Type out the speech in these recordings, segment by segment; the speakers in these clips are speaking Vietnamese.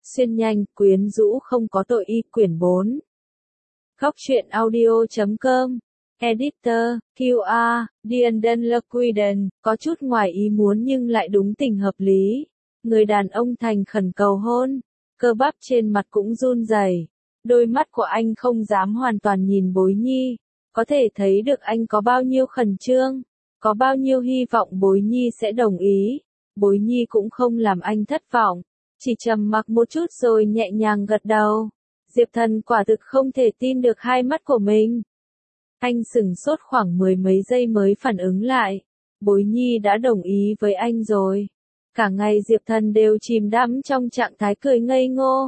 Xuyên nhanh, quyến rũ không có tội y quyển 4. Góc truyện audio.com. Editor, QR, Dienden Lequiden, có chút ngoài ý muốn nhưng lại đúng tình hợp lý. Người đàn ông thành khẩn cầu hôn, cơ bắp trên mặt cũng run rẩy. Đôi mắt của anh không dám hoàn toàn nhìn Bối Nhi, có thể thấy được anh có bao nhiêu khẩn trương, có bao nhiêu hy vọng Bối Nhi sẽ đồng ý. Bối Nhi cũng không làm anh thất vọng, chỉ trầm mặc một chút rồi nhẹ nhàng gật đầu. Diệp Thần quả thực không thể tin được hai mắt của mình. Anh sửng sốt khoảng mười mấy giây mới phản ứng lại. Bối Nhi đã đồng ý với anh rồi. Cả ngày Diệp Thần đều chìm đắm trong trạng thái cười ngây ngô.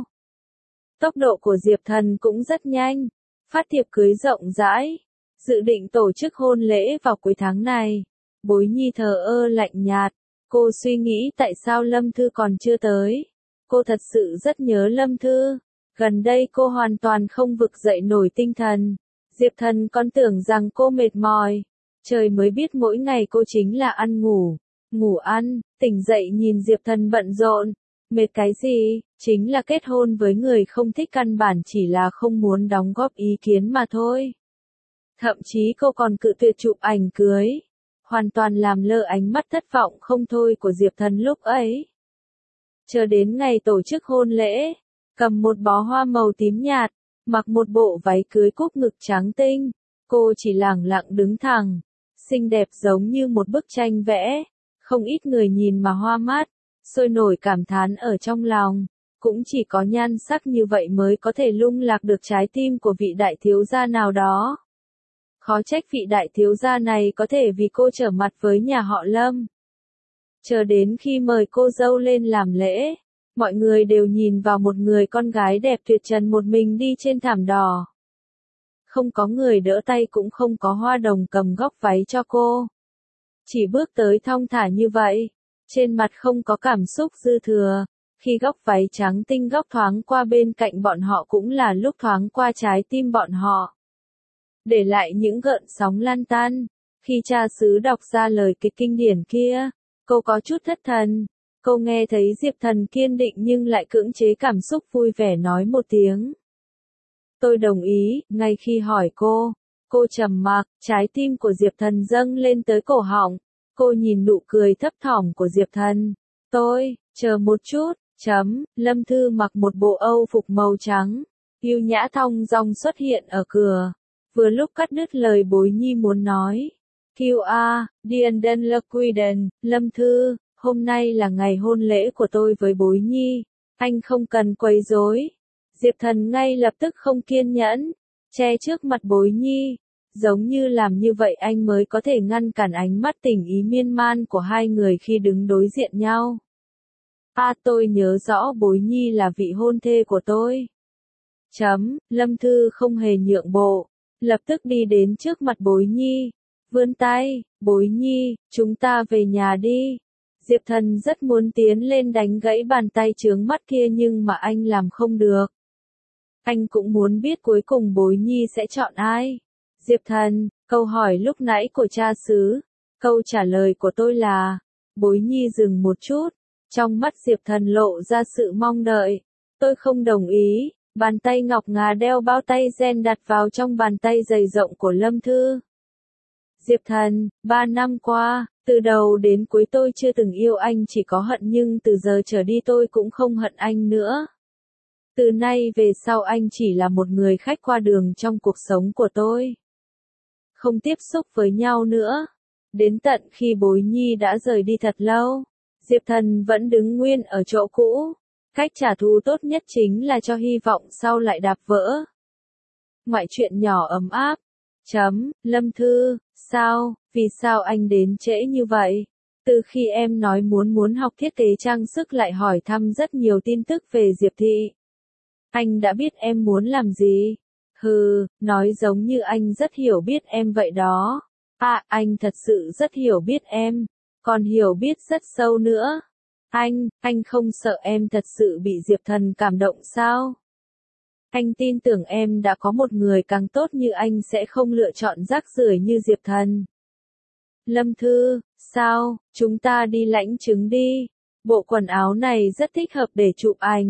Tốc độ của Diệp Thần cũng rất nhanh. Phát thiệp cưới rộng rãi. Dự định tổ chức hôn lễ vào cuối tháng này. Bối Nhi thờ ơ lạnh nhạt. Cô suy nghĩ tại sao Lâm Thư còn chưa tới. Cô thật sự rất nhớ Lâm Thư. Gần đây cô hoàn toàn không vực dậy nổi tinh thần. Diệp Thần còn tưởng rằng cô mệt mỏi. Trời mới biết mỗi ngày cô chính là ăn ngủ, ngủ ăn, tỉnh dậy nhìn Diệp Thần bận rộn. Mệt cái gì, chính là kết hôn với người không thích, căn bản chỉ là không muốn đóng góp ý kiến mà thôi. Thậm chí cô còn cự tuyệt chụp ảnh cưới. Hoàn toàn làm lơ ánh mắt thất vọng không thôi của Diệp Thần lúc ấy. Chờ đến ngày tổ chức hôn lễ, cầm một bó hoa màu tím nhạt, mặc một bộ váy cưới cúc ngực trắng tinh, cô chỉ lẳng lặng đứng thẳng, xinh đẹp giống như một bức tranh vẽ, không ít người nhìn mà hoa mắt, sôi nổi cảm thán ở trong lòng, cũng chỉ có nhan sắc như vậy mới có thể lung lạc được trái tim của vị đại thiếu gia nào đó. Khó trách vị đại thiếu gia này có thể vì cô trở mặt với nhà họ Lâm. Chờ đến khi mời cô dâu lên làm lễ, mọi người đều nhìn vào một người con gái đẹp tuyệt trần một mình đi trên thảm đỏ. Không có người đỡ tay, cũng không có hoa đồng cầm góc váy cho cô. Chỉ bước tới thong thả như vậy, trên mặt không có cảm xúc dư thừa, khi góc váy trắng tinh góc thoáng qua bên cạnh bọn họ cũng là lúc thoáng qua trái tim bọn họ. Để lại những gợn sóng lan tan, khi cha xứ đọc ra lời kịch kinh điển kia, cô có chút thất thần. Cô nghe thấy Diệp Thần kiên định nhưng lại cưỡng chế cảm xúc vui vẻ nói một tiếng. Tôi đồng ý. Ngay khi hỏi cô trầm mặc, trái tim của Diệp Thần dâng lên tới cổ họng. Cô nhìn nụ cười thấp thỏm của Diệp Thần. Chờ một chút, Lâm Thư mặc một bộ Âu phục màu trắng, yêu nhã thong dong xuất hiện ở cửa. Vừa lúc cắt đứt lời Bối Nhi muốn nói. QR, Dienden Lequiden, Lâm Thư. Hôm nay là ngày hôn lễ của tôi với Bối Nhi, anh không cần quấy rối. Diệp Thần ngay lập tức không kiên nhẫn, che trước mặt Bối Nhi, giống như làm như vậy anh mới có thể ngăn cản ánh mắt tình ý miên man của hai người khi đứng đối diện nhau. Tôi nhớ rõ Bối Nhi là vị hôn thê của tôi. Lâm Thư không hề nhượng bộ, lập tức đi đến trước mặt Bối Nhi, vươn tay, Bối Nhi, chúng ta về nhà đi. Diệp Thần rất muốn tiến lên đánh gãy bàn tay chướng mắt kia nhưng mà anh làm không được. Anh cũng muốn biết cuối cùng Bối Nhi sẽ chọn ai. Diệp Thần, câu hỏi lúc nãy của cha xứ, câu trả lời của tôi là, Bối Nhi dừng một chút, trong mắt Diệp Thần lộ ra sự mong đợi. Tôi không đồng ý. Bàn tay ngọc ngà đeo bao tay gen đặt vào trong bàn tay dày rộng của Lâm Thư. Diệp Thần, 3 năm qua, từ đầu đến cuối tôi chưa từng yêu anh, chỉ có hận, nhưng từ giờ trở đi tôi cũng không hận anh nữa. Từ nay về sau anh chỉ là một người khách qua đường trong cuộc sống của tôi. Không tiếp xúc với nhau nữa. Đến tận khi Bối Nhi đã rời đi thật lâu, Diệp Thần vẫn đứng nguyên ở chỗ cũ. Cách trả thù tốt nhất chính là cho hy vọng sau lại đạp vỡ. Ngoại truyện nhỏ ấm áp. Lâm Thư, vì sao anh đến trễ như vậy? Từ khi em nói muốn học thiết kế trang sức lại hỏi thăm rất nhiều tin tức về Diệp Thị. Anh đã biết em muốn làm gì? Nói giống như anh rất hiểu biết em vậy đó. Anh thật sự rất hiểu biết em, còn hiểu biết rất sâu nữa. Anh không sợ em thật sự bị Diệp Thần cảm động sao? Anh tin tưởng em đã có một người càng tốt như anh sẽ không lựa chọn rác rưởi như Diệp Thần. Lâm Thư, chúng ta đi lãnh chứng đi. Bộ quần áo này rất thích hợp để chụp ảnh.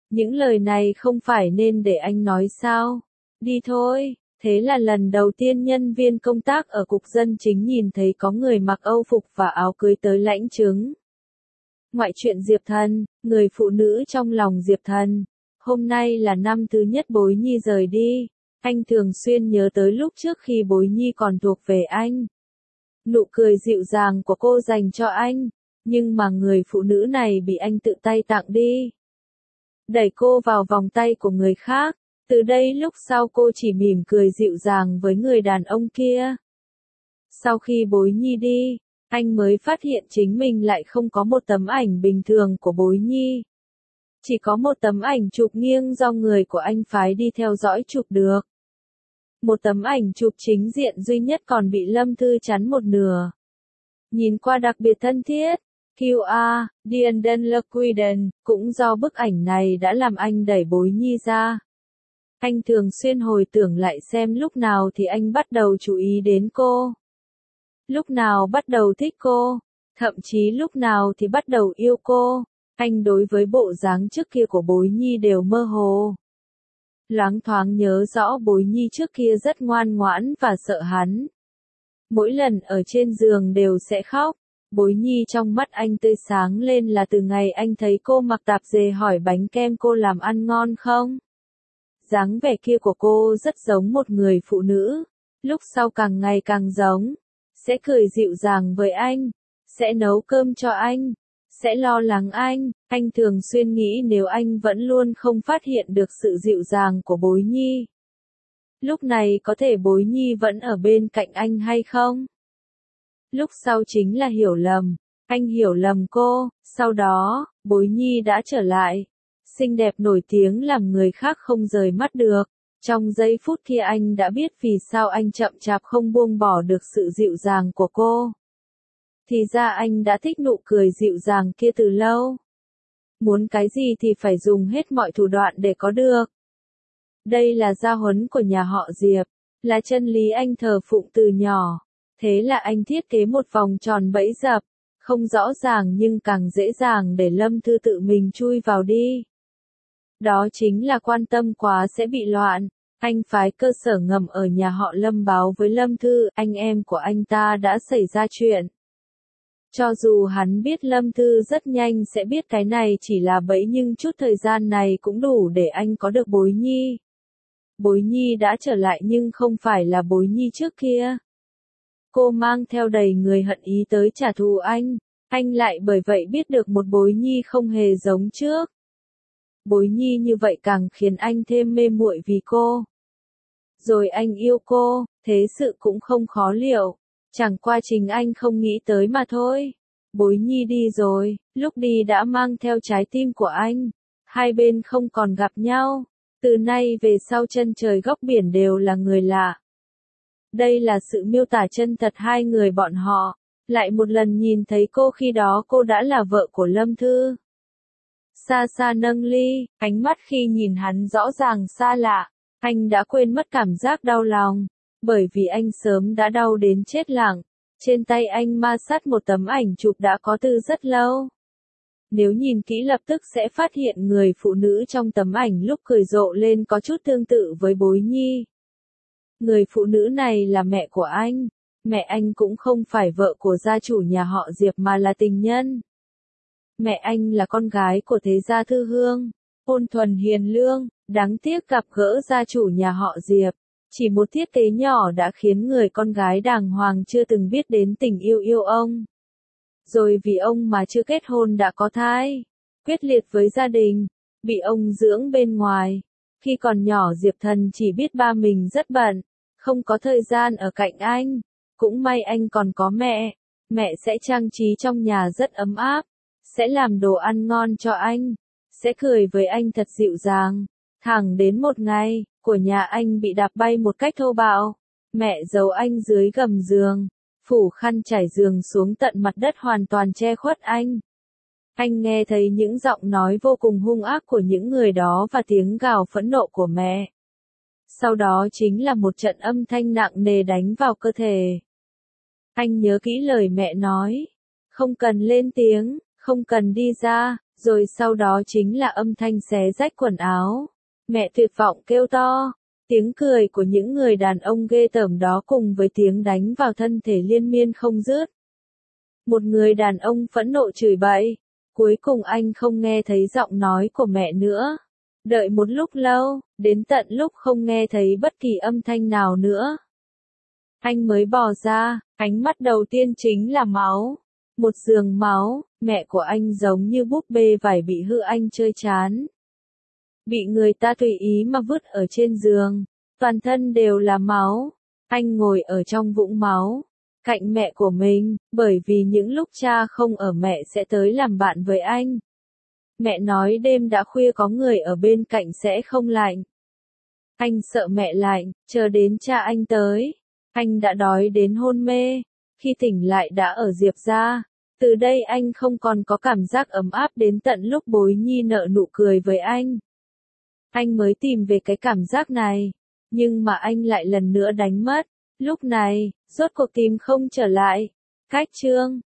Những lời này không phải nên để anh nói sao? Đi thôi. Thế là lần đầu tiên nhân viên công tác ở cục dân chính nhìn thấy có người mặc âu phục và áo cưới tới lãnh chứng. Ngoại truyện Diệp Thần, người phụ nữ trong lòng Diệp Thần. Hôm nay là năm thứ nhất Bối Nhi rời đi. Anh thường xuyên nhớ tới lúc trước khi Bối Nhi còn thuộc về anh. Nụ cười dịu dàng của cô dành cho anh, nhưng mà người phụ nữ này bị anh tự tay tặng đi. Đẩy cô vào vòng tay của người khác, từ đây lúc sau cô chỉ mỉm cười dịu dàng với người đàn ông kia. Sau khi Bối Nhi đi, anh mới phát hiện chính mình lại không có một tấm ảnh bình thường của Bối Nhi. Chỉ có một tấm ảnh chụp nghiêng do người của anh phái đi theo dõi chụp được. Một tấm ảnh chụp chính diện duy nhất còn bị Lâm Thư chắn một nửa. Nhìn qua đặc biệt thân thiết, QA, Dienden Lequiden, cũng do bức ảnh này đã làm anh đẩy Bối Nhi ra. Anh thường xuyên hồi tưởng lại xem lúc nào thì anh bắt đầu chú ý đến cô. Lúc nào bắt đầu thích cô, thậm chí lúc nào thì bắt đầu yêu cô. Anh đối với bộ dáng trước kia của Bối Nhi đều mơ hồ. Loáng thoáng nhớ rõ Bối Nhi trước kia rất ngoan ngoãn và sợ hắn. Mỗi lần ở trên giường đều sẽ khóc. Bối Nhi trong mắt anh tươi sáng lên là từ ngày anh thấy cô mặc tạp dề hỏi bánh kem cô làm ăn ngon không. Dáng vẻ kia của cô rất giống một người phụ nữ. Lúc sau càng ngày càng giống. Sẽ cười dịu dàng với anh. Sẽ nấu cơm cho anh. Sẽ lo lắng anh thường xuyên nghĩ nếu anh vẫn luôn không phát hiện được sự dịu dàng của Bối Nhi. Lúc này có thể Bối Nhi vẫn ở bên cạnh anh hay không? Lúc sau chính là hiểu lầm, anh hiểu lầm cô, sau đó, Bối Nhi đã trở lại. Xinh đẹp nổi tiếng làm người khác không rời mắt được. Trong giây phút kia anh đã biết vì sao anh chậm chạp không buông bỏ được sự dịu dàng của cô. Thì ra anh đã thích nụ cười dịu dàng kia từ lâu. Muốn cái gì thì phải dùng hết mọi thủ đoạn để có được. Đây là gia huấn của nhà họ Diệp, là chân lý anh thờ phụng từ nhỏ. Thế là anh thiết kế một vòng tròn bẫy dập, không rõ ràng nhưng càng dễ dàng để Lâm Thư tự mình chui vào đi. Đó chính là quan tâm quá sẽ bị loạn. Anh phái cơ sở ngầm ở nhà họ Lâm báo với Lâm Thư, anh em của anh ta đã xảy ra chuyện. Cho dù hắn biết Lâm Thư rất nhanh sẽ biết cái này chỉ là bẫy nhưng chút thời gian này cũng đủ để anh có được Bối Nhi. Bối Nhi đã trở lại nhưng không phải là Bối Nhi trước kia. Cô mang theo đầy người hận ý tới trả thù anh lại bởi vậy biết được một Bối Nhi không hề giống trước. Bối Nhi như vậy càng khiến anh thêm mê muội vì cô. Rồi anh yêu cô, thế sự cũng không khó liệu. Chẳng qua chính anh không nghĩ tới mà thôi. Bối Nhi đi rồi, lúc đi đã mang theo trái tim của anh. Hai bên không còn gặp nhau. Từ nay về sau chân trời góc biển đều là người lạ. Đây là sự miêu tả chân thật hai người bọn họ. Lại một lần nhìn thấy cô khi đó cô đã là vợ của Lâm Thư. Xa xa nâng ly, ánh mắt khi nhìn hắn rõ ràng xa lạ. Anh đã quên mất cảm giác đau lòng. Bởi vì anh sớm đã đau đến chết lặng. Trên tay anh ma sát một tấm ảnh chụp đã có từ rất lâu. Nếu nhìn kỹ lập tức sẽ phát hiện người phụ nữ trong tấm ảnh lúc cười rộ lên có chút tương tự với Bối Nhi. Người phụ nữ này là mẹ của anh. Mẹ anh cũng không phải vợ của gia chủ nhà họ Diệp mà là tình nhân. Mẹ anh là con gái của thế gia Thư Hương, ôn thuần hiền lương, đáng tiếc gặp gỡ gia chủ nhà họ Diệp. Chỉ một thiết kế nhỏ đã khiến người con gái đàng hoàng chưa từng biết đến tình yêu ông. Rồi vì ông mà chưa kết hôn đã có thai, quyết liệt với gia đình, bị ông dưỡng bên ngoài. Khi còn nhỏ Diệp Thần chỉ biết ba mình rất bận, không có thời gian ở cạnh anh. Cũng may anh còn có mẹ, mẹ sẽ trang trí trong nhà rất ấm áp, sẽ làm đồ ăn ngon cho anh, sẽ cười với anh thật dịu dàng. Thẳng đến một ngày, của nhà anh bị đạp bay một cách thô bạo. Mẹ giấu anh dưới gầm giường, phủ khăn trải giường xuống tận mặt đất hoàn toàn che khuất anh. Anh nghe thấy những giọng nói vô cùng hung ác của những người đó và tiếng gào phẫn nộ của mẹ. Sau đó chính là một trận âm thanh nặng nề đánh vào cơ thể. Anh nhớ kỹ lời mẹ nói, không cần lên tiếng, không cần đi ra, Rồi sau đó chính là âm thanh xé rách quần áo. Mẹ tuyệt vọng kêu to. Tiếng cười của những người đàn ông ghê tởm đó cùng với tiếng đánh vào thân thể liên miên không dứt. Một người đàn ông phẫn nộ chửi bậy. Cuối cùng anh không nghe thấy giọng nói của mẹ nữa. Đợi một lúc lâu, đến tận lúc không nghe thấy bất kỳ âm thanh nào nữa. Anh mới bò ra, ánh mắt đầu tiên chính là máu. Một giường máu, mẹ của anh giống như búp bê vải bị hư anh chơi chán. Bị người ta tùy ý mà vứt ở trên giường, toàn thân đều là máu. Anh ngồi ở trong vũng máu, cạnh mẹ của mình, bởi vì những lúc cha không ở mẹ sẽ tới làm bạn với anh. Mẹ nói đêm đã khuya có người ở bên cạnh sẽ không lạnh. Anh sợ mẹ lạnh, chờ đến cha anh tới. Anh đã đói đến hôn mê, khi tỉnh lại đã ở Diệp gia. Từ đây anh không còn có cảm giác ấm áp đến tận lúc Bối Nhi nở nụ cười với anh. Anh mới tìm về cái cảm giác này, nhưng mà anh lại lần nữa đánh mất. Lúc này, rốt cuộc tìm không trở lại. Cách chương